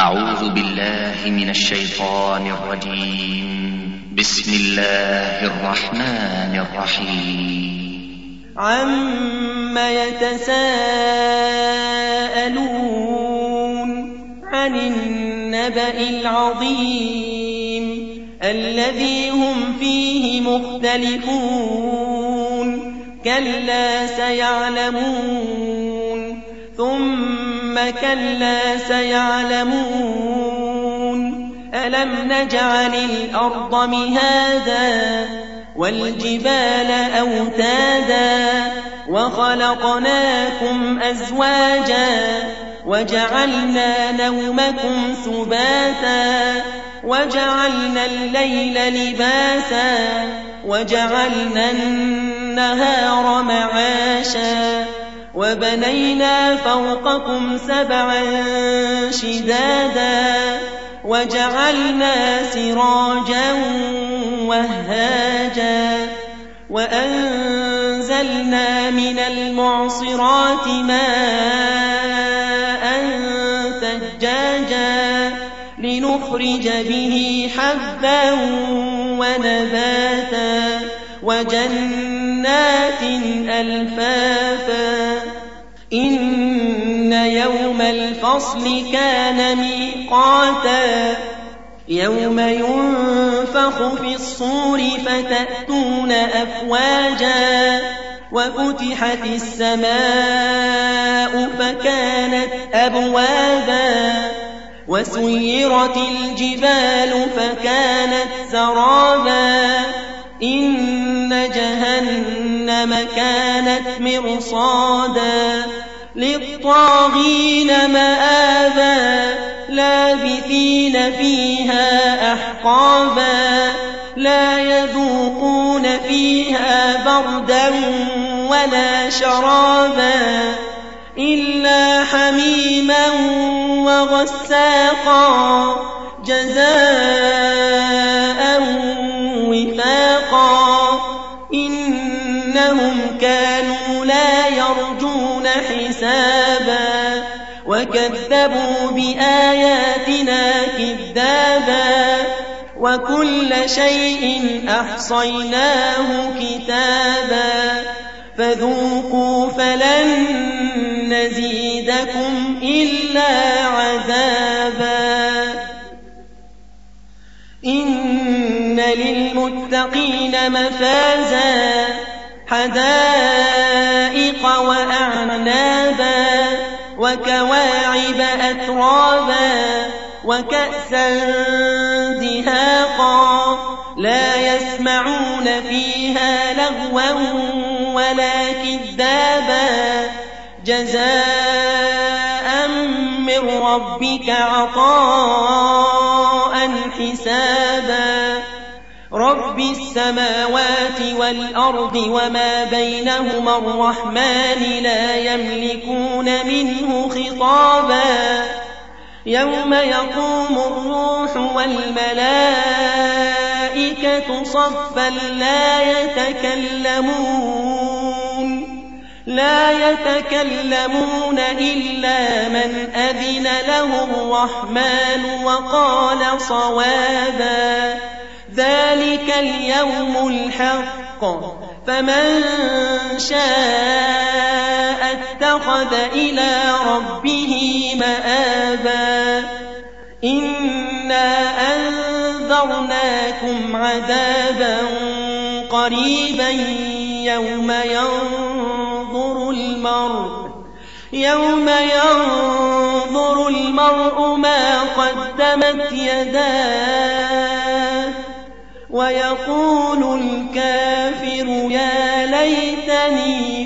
أعوذ بالله من الشيطان الرجيم. بسم الله الرحمن الرحيم. عَمَّ يَتَسَاءَلُونَ عَنِ النَّبَإِ الْعَظِيمِ الَّذِي هُمْ فِيهِ مُخْتَلِفُونَ كَلَّا سَيَعْلَمُونَ ثُمَّ كَلَّا سَيَعْلَمُونَ أَلَمْ نَجْعَلِ الْأَرْضَ مِهَادًا وَالْجِبَالَ أَوْتَادًا وَخَلَقْنَاكُمْ أَزْوَاجًا وَجَعَلْنَا نَوْمَكُمْ سُبَاتًا وَجَعَلْنَا اللَّيْلَ لِبَاسًا وَجَعَلْنَا النَّهَارَ مَعَاشًا وَبَنَيْنَا فَوْقَكُمْ سَبْعًا شِدَادًا وَجَعَلْنَا سِرَاجًا وَهَّاجًا وَأَنزَلْنَا مِنَ الْمُعْصِرَاتِ مَاءً ثَجَّاجًا لِنُخْرِجَ بِهِ حَبًّا وَنَبَاتًا وَجَنَّاتٍ أَلْفَافًا إِنَّ يَوْمَ الْفَصْلِ كَانَ مِيقَاتًا يَوْمَ يُنفَخُ فِي الصُّورِ فَتَأْتُونَ أَفْوَاجًا وَفُتِحَتِ السَّمَاءُ فَكَانَتْ أَبْوَابًا وَسُيِّرَتِ الْجِبَالُ فَكَانَتْ سَرَابًا إِنَّ جَهَنَّمَ كَانَتْ مِرْصَادًا لِلطَّاغِينَ مَآبًا لَابِثِينَ فِيهَا أَحْقَابًا لَا يَذُوقُونَ فِيهَا بَرْدًا وَلَا شَرَابًا إِلَّا حَمِيمًا وَغَسَّاقًا جَزَاءً وِفَاقًا إِنَّهُمْ كَانُوا لَا يَرْجُونَ حِسَابًا وَكَذَّبُوا بِآيَاتِنَا كِذَّابًا وَكُلَّ شَيْءٍ أَحْصَيْنَاهُ كِتَابًا فَذُوقُوا فَلَن نَّزِيدَكُمْ إِلَّا عَذَابًا إِنَّ لِلْمُتَّقِينَ مَفَازًا حَدَائِقَ وَأَعْنَابًا وَكَوَاعِبَ أَتْرَابًا وَكَأْسًا دِهَاقًا لَا يَسْمَعُونَ فِيهَا لَغْوًا وَلَا كِذَّابًا جَزَاءً مِّن رَّبِّكَ عَطَاءً حِسَابًا رَبِّ السَّمَاوَاتِ وَالْأَرْضِ وَمَا بَيْنَهُمَا الرَّحْمَٰنِ لَا يَمْلِكُونَ مِنْهُ خِطَابًا يَوْمَ يَقُومُ الرُّوحُ وَالْمَلَائِكَةُ صَفًّا لا يتكلمون إلا من أذن له الرحمن وقال صوابا ذلك اليوم الحق فمن شاء اتخذ إلى ربه مآبا إنا أنذرناكم عذابا قريبا يوم ينظر المرء ما قدمت يداه ويقول الكافر يا ليتني